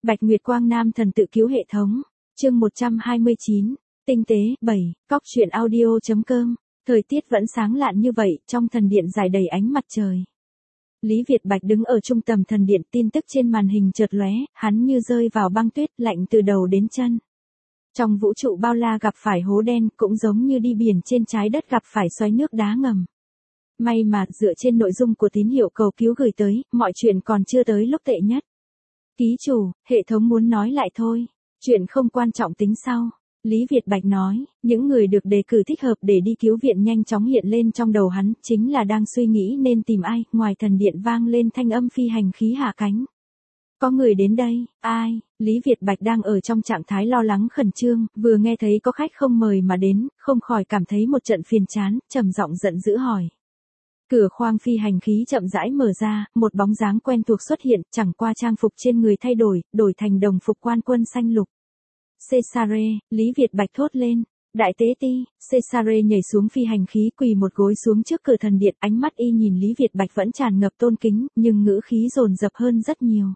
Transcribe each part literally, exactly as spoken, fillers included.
Bạch Nguyệt Quang Nam thần tự cứu hệ thống. Chương một trăm hai mươi chín. Tinh tế, bảy, cóc truyện audio.com. Thời tiết vẫn sáng lạn như vậy, trong thần điện rải đầy ánh mặt trời. Lý Việt Bạch đứng ở trung tâm thần điện, tin tức trên màn hình chợt lóe, hắn như rơi vào băng tuyết, lạnh từ đầu đến chân. Trong vũ trụ bao la gặp phải hố đen, cũng giống như đi biển trên trái đất gặp phải xoáy nước đá ngầm. May mà, dựa trên nội dung của tín hiệu cầu cứu gửi tới, mọi chuyện còn chưa tới lúc tệ nhất. Ký chủ, hệ thống muốn nói lại thôi. Chuyện không quan trọng tính sau. Lý Việt Bạch nói, những người được đề cử thích hợp để đi cứu viện nhanh chóng hiện lên trong đầu hắn, chính là đang suy nghĩ nên tìm ai, ngoài thần điện vang lên thanh âm phi hành khí hạ cánh. Có người đến đây, ai? Lý Việt Bạch đang ở trong trạng thái lo lắng khẩn trương, vừa nghe thấy có khách không mời mà đến, không khỏi cảm thấy một trận phiền chán, trầm giọng giận dữ hỏi. Cửa khoang phi hành khí chậm rãi mở ra, một bóng dáng quen thuộc xuất hiện, chẳng qua trang phục trên người thay đổi, đổi thành đồng phục quan quân xanh lục. Cesare, Lý Việt Bạch thốt lên. Đại tế ti, Cesare nhảy xuống phi hành khí, quỳ một gối xuống trước cửa thần điện, ánh mắt y nhìn Lý Việt Bạch vẫn tràn ngập tôn kính, nhưng ngữ khí dồn dập hơn rất nhiều.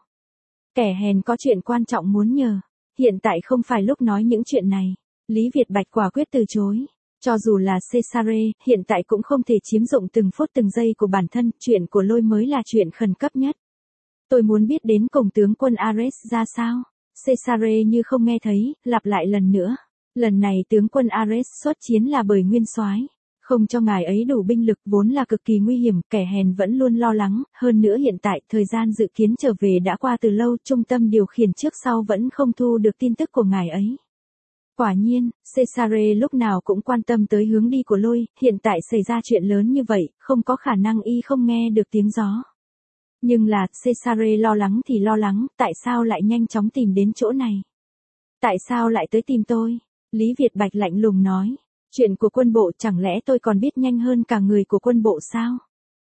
Kẻ hèn có chuyện quan trọng muốn nhờ, hiện tại không phải lúc nói những chuyện này. Lý Việt Bạch quả quyết từ chối. Cho dù là Cesare, hiện tại cũng không thể chiếm dụng từng phút từng giây của bản thân, chuyện của Lôi mới là chuyện khẩn cấp nhất. Tôi muốn biết đến cùng tướng quân Ares ra sao. Cesare như không nghe thấy, lặp lại lần nữa. Lần này tướng quân Ares xuất chiến là bởi nguyên soái, không cho ngài ấy đủ binh lực vốn là cực kỳ nguy hiểm, kẻ hèn vẫn luôn lo lắng, hơn nữa hiện tại thời gian dự kiến trở về đã qua từ lâu, trung tâm điều khiển trước sau vẫn không thu được tin tức của ngài ấy. Quả nhiên, Cesare lúc nào cũng quan tâm tới hướng đi của Lôi, hiện tại xảy ra chuyện lớn như vậy, không có khả năng y không nghe được tiếng gió. Nhưng là, Cesare lo lắng thì lo lắng, tại sao lại nhanh chóng tìm đến chỗ này? Tại sao lại tới tìm tôi? Lý Việt Bạch lạnh lùng nói, chuyện của quân bộ chẳng lẽ tôi còn biết nhanh hơn cả người của quân bộ sao?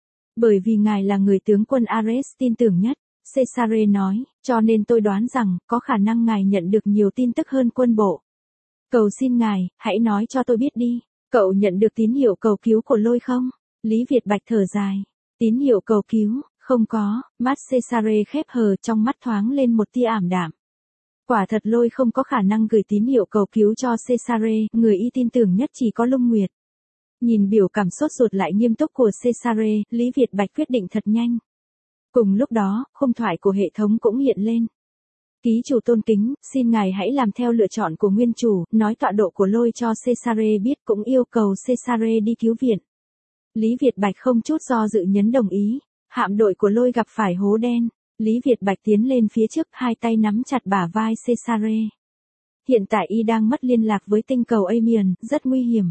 Bởi vì ngài là người tướng quân Ares tin tưởng nhất, Cesare nói, cho nên tôi đoán rằng, có khả năng ngài nhận được nhiều tin tức hơn quân bộ. Cầu xin ngài, hãy nói cho tôi biết đi, cậu nhận được tín hiệu cầu cứu của Lôi không? Lý Việt Bạch thở dài, tín hiệu cầu cứu, không có, mắt Cesare khép hờ, trong mắt thoáng lên một tia ảm đạm. Quả thật Lôi không có khả năng gửi tín hiệu cầu cứu cho Cesare, người y tin tưởng nhất chỉ có Lung Nguyệt. Nhìn biểu cảm sốt ruột lại nghiêm túc của Cesare, Lý Việt Bạch quyết định thật nhanh. Cùng lúc đó, khung thoại của hệ thống cũng hiện lên. Ký chủ tôn kính, xin ngài hãy làm theo lựa chọn của nguyên chủ, nói tọa độ của Lôi cho Cesare biết, cũng yêu cầu Cesare đi cứu viện. Lý Việt Bạch không chút do dự nhấn đồng ý. Hạm đội của Lôi gặp phải hố đen. Lý Việt Bạch tiến lên phía trước, hai tay nắm chặt bả vai Cesare. Hiện tại y đang mất liên lạc với tinh cầu Amiens, rất nguy hiểm.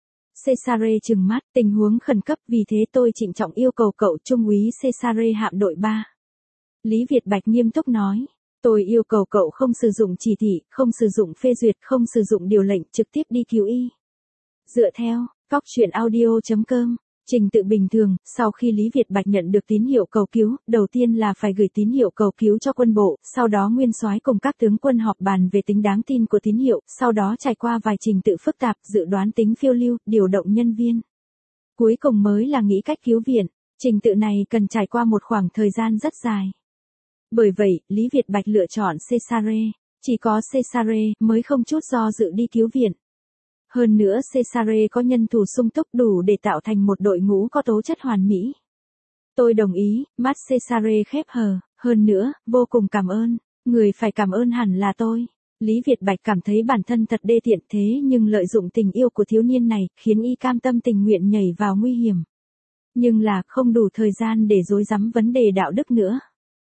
Cesare trừng mắt, tình huống khẩn cấp, vì thế tôi trịnh trọng yêu cầu cậu trung úy Cesare hạm đội ba. Lý Việt Bạch nghiêm túc nói. Tôi yêu cầu cậu không sử dụng chỉ thị, không sử dụng phê duyệt, không sử dụng điều lệnh, trực tiếp đi cứu y. Dựa theo, cóc truyện audio.com, trình tự bình thường, sau khi Lý Việt Bạch nhận được tín hiệu cầu cứu, đầu tiên là phải gửi tín hiệu cầu cứu cho quân bộ, sau đó nguyên soái cùng các tướng quân họp bàn về tính đáng tin của tín hiệu, sau đó trải qua vài trình tự phức tạp, dự đoán tính phiêu lưu, điều động nhân viên. Cuối cùng mới là nghĩ cách cứu viện, trình tự này cần trải qua một khoảng thời gian rất dài. Bởi vậy, Lý Việt Bạch lựa chọn Cesare, chỉ có Cesare mới không chút do dự đi cứu viện. Hơn nữa Cesare có nhân thủ sung túc đủ để tạo thành một đội ngũ có tố chất hoàn mỹ. Tôi đồng ý, mắt Cesare khép hờ, hơn nữa, vô cùng cảm ơn, người phải cảm ơn hẳn là tôi. Lý Việt Bạch cảm thấy bản thân thật đê tiện, thế nhưng lợi dụng tình yêu của thiếu niên này, khiến y cam tâm tình nguyện nhảy vào nguy hiểm. Nhưng là không đủ thời gian để rối rắm vấn đề đạo đức nữa.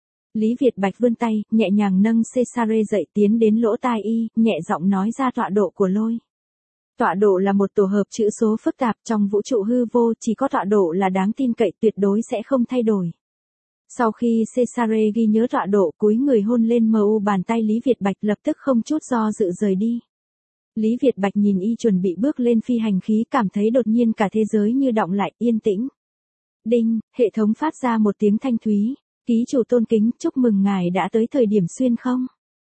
Lý Việt Bạch vươn tay, nhẹ nhàng nâng Cesare dậy, tiến đến lỗ tai y, nhẹ giọng nói ra tọa độ của Lôi. Tọa độ là một tổ hợp chữ số phức tạp, trong vũ trụ hư vô chỉ có tọa độ là đáng tin cậy, tuyệt đối sẽ không thay đổi. Sau khi Cesare ghi nhớ tọa độ, cúi người hôn lên mu bàn tay Lý Việt Bạch, lập tức không chút do dự rời đi. Lý Việt Bạch nhìn y chuẩn bị bước lên phi hành khí, cảm thấy đột nhiên cả thế giới như đọng lại, yên tĩnh. Đinh, hệ thống phát ra một tiếng thanh thúy. Ký chủ tôn kính, chúc mừng ngài đã tới thời điểm xuyên không.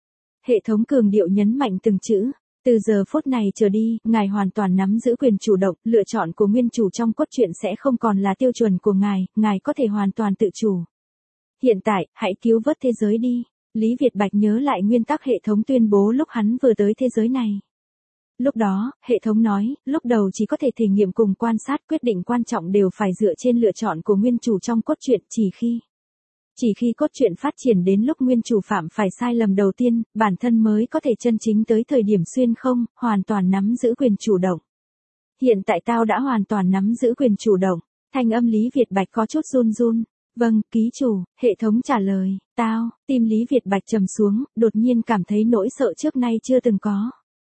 Hệ thống cường điệu nhấn mạnh từng chữ. Từ giờ phút này trở đi, ngài hoàn toàn nắm giữ quyền chủ động, lựa chọn của nguyên chủ trong cốt truyện sẽ không còn là tiêu chuẩn của ngài, ngài có thể hoàn toàn tự chủ. Hiện tại, hãy cứu vớt thế giới đi. Lý Việt Bạch nhớ lại nguyên tắc hệ thống tuyên bố lúc hắn vừa tới thế giới này. Lúc đó, hệ thống nói, lúc đầu chỉ có thể thể nghiệm cùng quan sát, quyết định quan trọng đều phải dựa trên lựa chọn của nguyên chủ trong cốt truyện, chỉ khi Chỉ khi cốt truyện phát triển đến lúc nguyên chủ phạm phải sai lầm đầu tiên, bản thân mới có thể chân chính tới thời điểm xuyên không, hoàn toàn nắm giữ quyền chủ động. Hiện tại tao đã hoàn toàn nắm giữ quyền chủ động. Thanh âm Lý Việt Bạch có chút run run. Vâng, ký chủ, hệ thống trả lời. Tao, tim Lý Việt Bạch trầm xuống, đột nhiên cảm thấy nỗi sợ trước nay chưa từng có.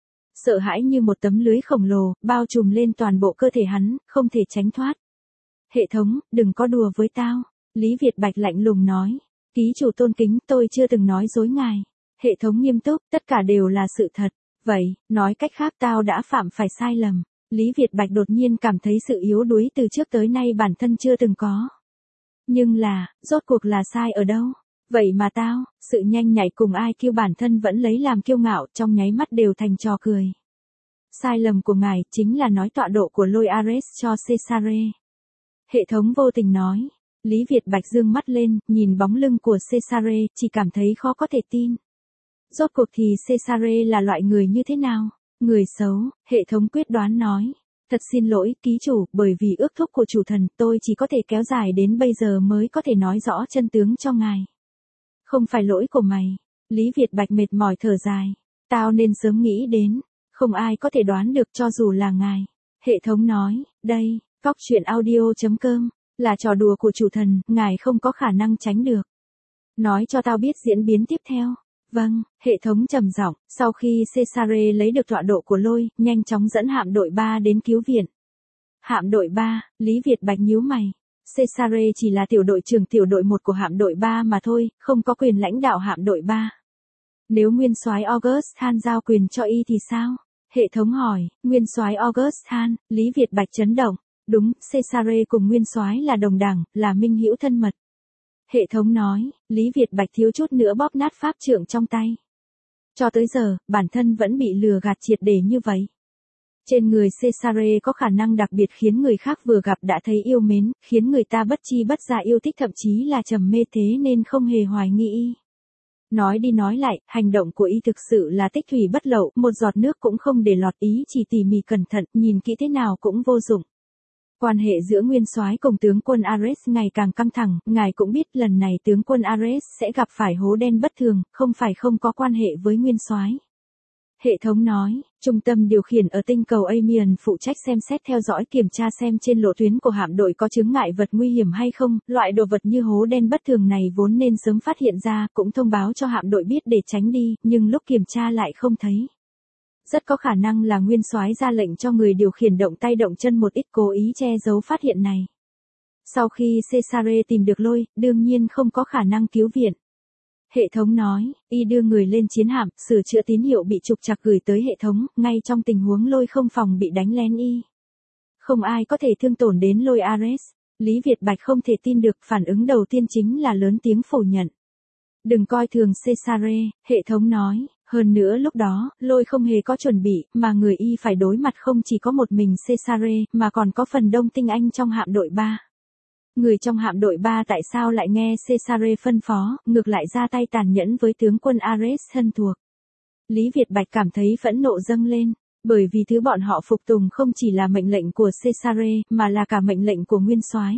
Sợ hãi như một tấm lưới khổng lồ, bao trùm lên toàn bộ cơ thể hắn, không thể tránh thoát. Hệ thống, đừng có đùa với tao. Lý Việt Bạch lạnh lùng nói. Ký chủ tôn kính, tôi chưa từng nói dối ngài. Hệ thống nghiêm túc, tất cả đều là sự thật. Vậy, nói cách khác tao đã phạm phải sai lầm. Lý Việt Bạch đột nhiên cảm thấy sự yếu đuối từ trước tới nay bản thân chưa từng có. Nhưng là, rốt cuộc là sai ở đâu? Vậy mà tao, sự nhanh nhạy cùng ai kiêu bản thân vẫn lấy làm kiêu ngạo, trong nháy mắt đều thành trò cười. Sai lầm của ngài chính là nói tọa độ của Lôi Ares cho Cesare. Hệ thống vô tình nói. Lý Việt Bạch dương mắt lên, nhìn bóng lưng của Cesare, chỉ cảm thấy khó có thể tin. Rốt cuộc thì Cesare là loại người như thế nào? Người xấu, hệ thống quyết đoán nói. Thật xin lỗi, ký chủ, bởi vì ước thúc của chủ thần, tôi chỉ có thể kéo dài đến bây giờ mới có thể nói rõ chân tướng cho ngài. Không phải lỗi của mày. Lý Việt Bạch mệt mỏi thở dài. Tao nên sớm nghĩ đến. Không ai có thể đoán được cho dù là ngài. Hệ thống nói, đây, cóc truyện audio chấm com, là trò đùa của chủ thần, ngài không có khả năng tránh được. Nói cho tao biết diễn biến tiếp theo. Vâng, hệ thống trầm giọng, sau khi Cesare lấy được tọa độ của Lôi, nhanh chóng dẫn hạm đội ba đến cứu viện. Hạm đội ba, Lý Việt Bạch nhíu mày. Cesare chỉ là tiểu đội trưởng tiểu đội một của hạm đội ba mà thôi, không có quyền lãnh đạo hạm đội ba. Nếu nguyên soái Augustan giao quyền cho y thì sao? Hệ thống hỏi, nguyên soái Augustan, Lý Việt Bạch chấn động. Đúng, Cesare cùng nguyên soái là đồng đẳng, là minh hữu thân mật. Hệ thống nói, Lý Việt Bạch thiếu chút nữa bóp nát pháp trượng trong tay. Cho tới giờ, bản thân vẫn bị lừa gạt triệt để như vậy. Trên người Cesare có khả năng đặc biệt khiến người khác vừa gặp đã thấy yêu mến, khiến người ta bất chi bất giác yêu thích, thậm chí là trầm mê, thế nên không hề hoài nghi y. Nói đi nói lại, hành động của y thực sự là tích thủy bất lậu, một giọt nước cũng không để lọt, ý chỉ tỉ mỉ cẩn thận, nhìn kỹ thế nào cũng vô dụng. Quan hệ giữa nguyên soái cùng tướng quân Ares ngày càng căng thẳng, ngài cũng biết lần này tướng quân Ares sẽ gặp phải hố đen bất thường, không phải không có quan hệ với nguyên soái. Hệ thống nói, trung tâm điều khiển ở tinh cầu Amiens phụ trách xem xét theo dõi kiểm tra xem trên lộ tuyến của hạm đội có chướng ngại vật nguy hiểm hay không, loại đồ vật như hố đen bất thường này vốn nên sớm phát hiện ra, cũng thông báo cho hạm đội biết để tránh đi, nhưng lúc kiểm tra lại không thấy. Rất có khả năng là nguyên soái ra lệnh cho người điều khiển động tay động chân một ít, cố ý che giấu phát hiện này. Sau khi Cesare tìm được Lôi, đương nhiên không có khả năng cứu viện. Hệ thống nói, y đưa người lên chiến hạm, sửa chữa tín hiệu bị trục trặc gửi tới hệ thống, ngay trong tình huống Lôi không phòng bị đánh lén y. Không ai có thể thương tổn đến Lôi Ares. Lý Việt Bạch không thể tin được, phản ứng đầu tiên chính là lớn tiếng phủ nhận. Đừng coi thường Cesare, hệ thống nói. Hơn nữa lúc đó, Lôi không hề có chuẩn bị, mà người y phải đối mặt không chỉ có một mình Cesare, mà còn có phần đông tinh anh trong hạm đội ba. Người trong hạm đội ba tại sao lại nghe Cesare phân phó, ngược lại ra tay tàn nhẫn với tướng quân Ares thân thuộc. Lý Việt Bạch cảm thấy phẫn nộ dâng lên, bởi vì thứ bọn họ phục tùng không chỉ là mệnh lệnh của Cesare, mà là cả mệnh lệnh của nguyên soái.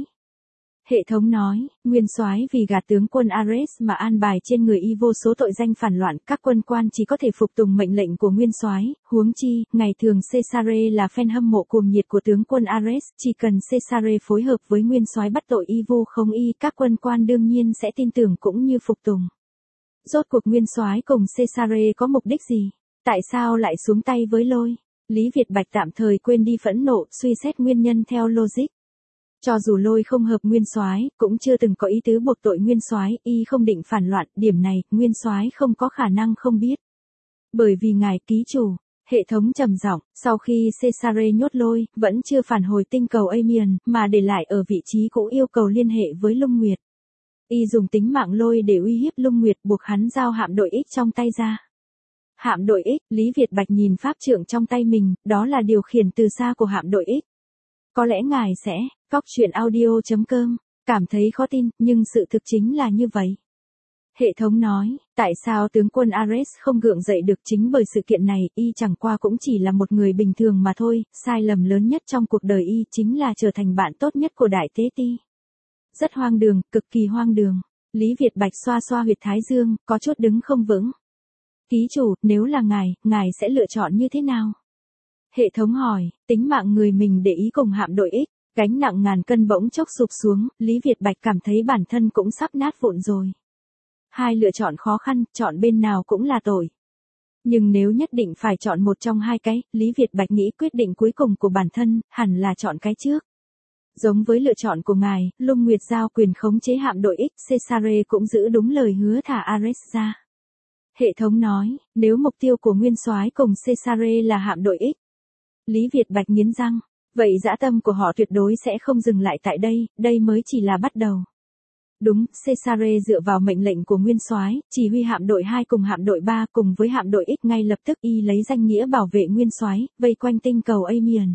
Hệ thống nói, nguyên soái vì gạt tướng quân Ares mà an bài trên người y vô số tội danh phản loạn, các quân quan chỉ có thể phục tùng mệnh lệnh của nguyên soái, huống chi, ngày thường Cesare là fan hâm mộ cuồng nhiệt của tướng quân Ares, chỉ cần Cesare phối hợp với nguyên soái bắt tội y vu không y, các quân quan đương nhiên sẽ tin tưởng cũng như phục tùng. Rốt cuộc nguyên soái cùng Cesare có mục đích gì? Tại sao lại xuống tay với Lôi? Lý Việt Bạch tạm thời quên đi phẫn nộ, suy xét nguyên nhân theo logic. Cho dù Lôi không hợp nguyên soái, cũng chưa từng có ý tứ buộc tội nguyên soái, y không định phản loạn, điểm này nguyên soái không có khả năng không biết. Bởi vì ngài ký chủ, hệ thống trầm giọng, sau khi Cesare nhốt Lôi, vẫn chưa phản hồi tinh cầu Amiens, mà để lại ở vị trí cũ, yêu cầu liên hệ với Lung Nguyệt. Y dùng tính mạng Lôi để uy hiếp Lung Nguyệt, buộc hắn giao hạm đội X trong tay ra. Hạm đội X, Lý Việt Bạch nhìn pháp trượng trong tay mình, đó là điều khiển từ xa của hạm đội X. Có lẽ ngài sẽ, cóc truyện audio chấm com, cảm thấy khó tin, nhưng sự thực chính là như vậy. Hệ thống nói, tại sao tướng quân Ares không gượng dậy được chính bởi sự kiện này, y chẳng qua cũng chỉ là một người bình thường mà thôi, sai lầm lớn nhất trong cuộc đời y chính là trở thành bạn tốt nhất của Đại Tế Ti. Rất hoang đường, cực kỳ hoang đường. Lý Việt Bạch xoa xoa huyệt thái dương, có chút đứng không vững. Ký chủ, nếu là ngài, ngài sẽ lựa chọn như thế nào? Hệ thống hỏi, tính mạng người mình để ý cùng hạm đội X, gánh nặng ngàn cân bỗng chốc sụp xuống, Lý Việt Bạch cảm thấy bản thân cũng sắp nát vụn rồi. Hai lựa chọn khó khăn, chọn bên nào cũng là tội. Nhưng nếu nhất định phải chọn một trong hai cái, Lý Việt Bạch nghĩ quyết định cuối cùng của bản thân, hẳn là chọn cái trước. Giống với lựa chọn của ngài, Lung Nguyệt giao quyền khống chế hạm đội X, Cesare cũng giữ đúng lời hứa thả Ares ra. Hệ thống nói, nếu mục tiêu của Nguyên Soái cùng Cesare là hạm đội X. Lý Việt Bạch nghiến răng, vậy dã tâm của họ tuyệt đối sẽ không dừng lại tại đây, đây mới chỉ là bắt đầu. Đúng, Cesare dựa vào mệnh lệnh của Nguyên Soái, chỉ huy hạm đội hai cùng hạm đội ba cùng với hạm đội X ngay lập tức y lấy danh nghĩa bảo vệ Nguyên Soái, vây quanh tinh cầu Amiens.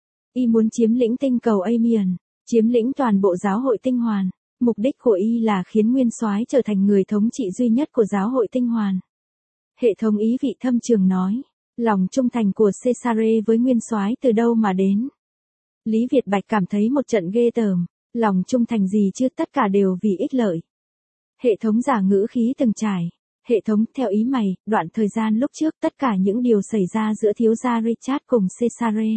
Y muốn chiếm lĩnh tinh cầu Amiens, chiếm lĩnh toàn bộ giáo hội tinh hoàn. Mục đích của y là khiến Nguyên Soái trở thành người thống trị duy nhất của giáo hội tinh hoàn. Hệ thống ý vị thâm trường nói, lòng trung thành của Cesare với Nguyên Soái từ đâu mà đến? Lý Việt Bạch cảm thấy một trận ghê tởm, lòng trung thành gì chứ, tất cả đều vì ích lợi. Hệ thống giả ngữ khí từng trải, hệ thống, theo ý mày, đoạn thời gian lúc trước tất cả những điều xảy ra giữa thiếu gia Richard cùng Cesare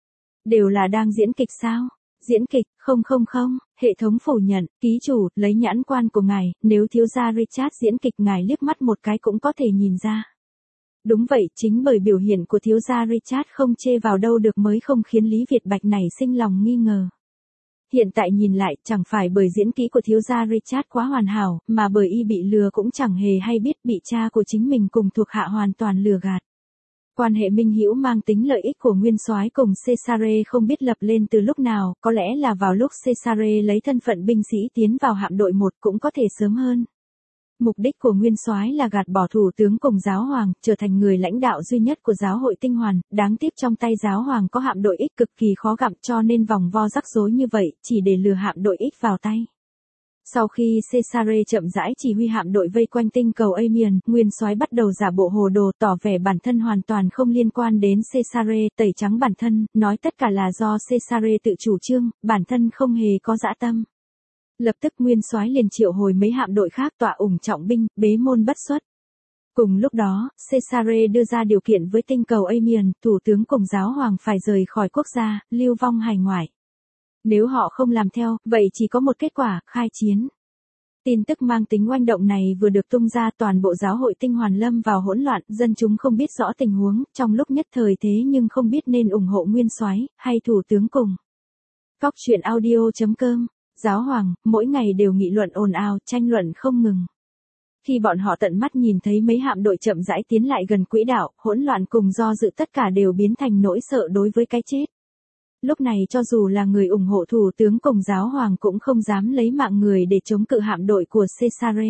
đều là đang diễn kịch sao? Diễn kịch, không không không, hệ thống phủ nhận, ký chủ, lấy nhãn quan của ngài, nếu thiếu gia Richard diễn kịch ngài liếc mắt một cái cũng có thể nhìn ra. Đúng vậy, chính bởi biểu hiện của thiếu gia Richard không chê vào đâu được mới không khiến Lý Việt Bạch này sinh lòng nghi ngờ. Hiện tại nhìn lại, chẳng phải bởi diễn kỹ của thiếu gia Richard quá hoàn hảo, mà bởi y bị lừa cũng chẳng hề hay biết bị cha của chính mình cùng thuộc hạ hoàn toàn lừa gạt. Quan hệ minh hữu mang tính lợi ích của Nguyên Soái cùng Cesare không biết lập lên từ lúc nào, có lẽ là vào lúc Cesare lấy thân phận binh sĩ tiến vào hạm đội một, cũng có thể sớm hơn. Mục đích của Nguyên Soái là gạt bỏ thủ tướng cùng giáo hoàng, trở thành người lãnh đạo duy nhất của giáo hội tinh hoàn, đáng tiếc trong tay giáo hoàng có hạm đội X cực kỳ khó gặm, cho nên vòng vo rắc rối như vậy, chỉ để lừa hạm đội X vào tay. Sau khi Cesare chậm rãi chỉ huy hạm đội vây quanh tinh cầu Amiens, Nguyên Soái bắt đầu giả bộ hồ đồ, tỏ vẻ bản thân hoàn toàn không liên quan đến Cesare, tẩy trắng bản thân, nói tất cả là do Cesare tự chủ trương, bản thân không hề có dã tâm. Lập tức Nguyên Soái liền triệu hồi mấy hạm đội khác tọa ủng trọng binh, bế môn bất xuất. Cùng lúc đó, Cesare đưa ra điều kiện với tinh cầu Amiens, thủ tướng cùng giáo hoàng phải rời khỏi quốc gia, lưu vong hải ngoại. Nếu họ không làm theo, vậy chỉ có một kết quả, khai chiến. Tin tức mang tính oanh động này vừa được tung ra, toàn bộ giáo hội tinh hoàn lâm vào hỗn loạn, dân chúng không biết rõ tình huống, trong lúc nhất thời thế nhưng không biết nên ủng hộ Nguyên Soái hay thủ tướng cùng. Cóc truyện audio chấm com. Giáo hoàng, mỗi ngày đều nghị luận ồn ào, tranh luận không ngừng. Khi bọn họ tận mắt nhìn thấy mấy hạm đội chậm rãi tiến lại gần quỹ đạo, hỗn loạn cùng do dự tất cả đều biến thành nỗi sợ đối với cái chết. Lúc này cho dù là người ủng hộ thủ tướng cùng giáo hoàng cũng không dám lấy mạng người để chống cự hạm đội của Cesare.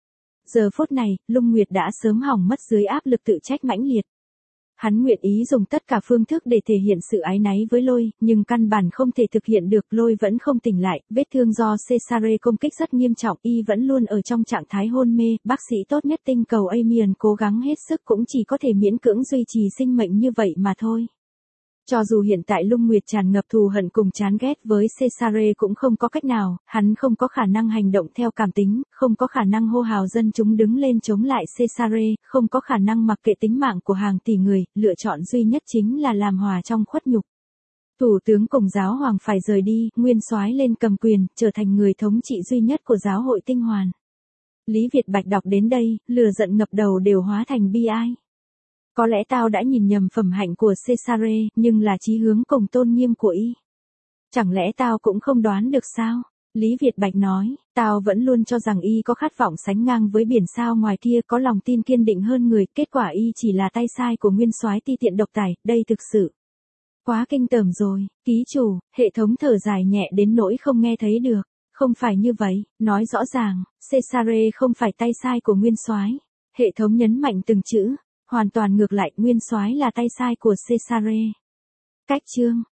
Giờ phút này, Lung Nguyệt đã sớm hỏng mất dưới áp lực tự trách mãnh liệt. Hắn nguyện ý dùng tất cả phương thức để thể hiện sự áy náy với Lôi, nhưng căn bản không thể thực hiện được, Lôi vẫn không tỉnh lại, vết thương do Cesare công kích rất nghiêm trọng, y vẫn luôn ở trong trạng thái hôn mê, bác sĩ tốt nhất tinh cầu Amiens cố gắng hết sức cũng chỉ có thể miễn cưỡng duy trì sinh mệnh như vậy mà thôi. Cho dù hiện tại Lung Nguyệt tràn ngập thù hận cùng chán ghét với Cesare cũng không có cách nào, hắn không có khả năng hành động theo cảm tính, không có khả năng hô hào dân chúng đứng lên chống lại Cesare, không có khả năng mặc kệ tính mạng của hàng tỷ người, lựa chọn duy nhất chính là làm hòa trong khuất nhục. Thủ tướng cùng giáo hoàng phải rời đi, Nguyên Soái lên cầm quyền, trở thành người thống trị duy nhất của giáo hội tinh hoàn. Lý Việt Bạch đọc đến đây, lửa giận ngập đầu đều hóa thành bi ai. Có lẽ tao đã nhìn nhầm phẩm hạnh của Cesare, nhưng là chí hướng cùng tôn nghiêm của y. Chẳng lẽ tao cũng không đoán được sao? Lý Việt Bạch nói, tao vẫn luôn cho rằng y có khát vọng sánh ngang với biển sao ngoài kia, có lòng tin kiên định hơn người, kết quả y chỉ là tay sai của Nguyên Soái ti tiện độc tài, đây thực sự quá kinh tởm rồi. Ký chủ, hệ thống thở dài nhẹ đến nỗi không nghe thấy được. Không phải như vậy, nói rõ ràng, Cesare không phải tay sai của Nguyên Soái. Hệ thống nhấn mạnh từng chữ. Hoàn toàn ngược lại, Nguyên Soái là tay sai của Cesare. Cách chương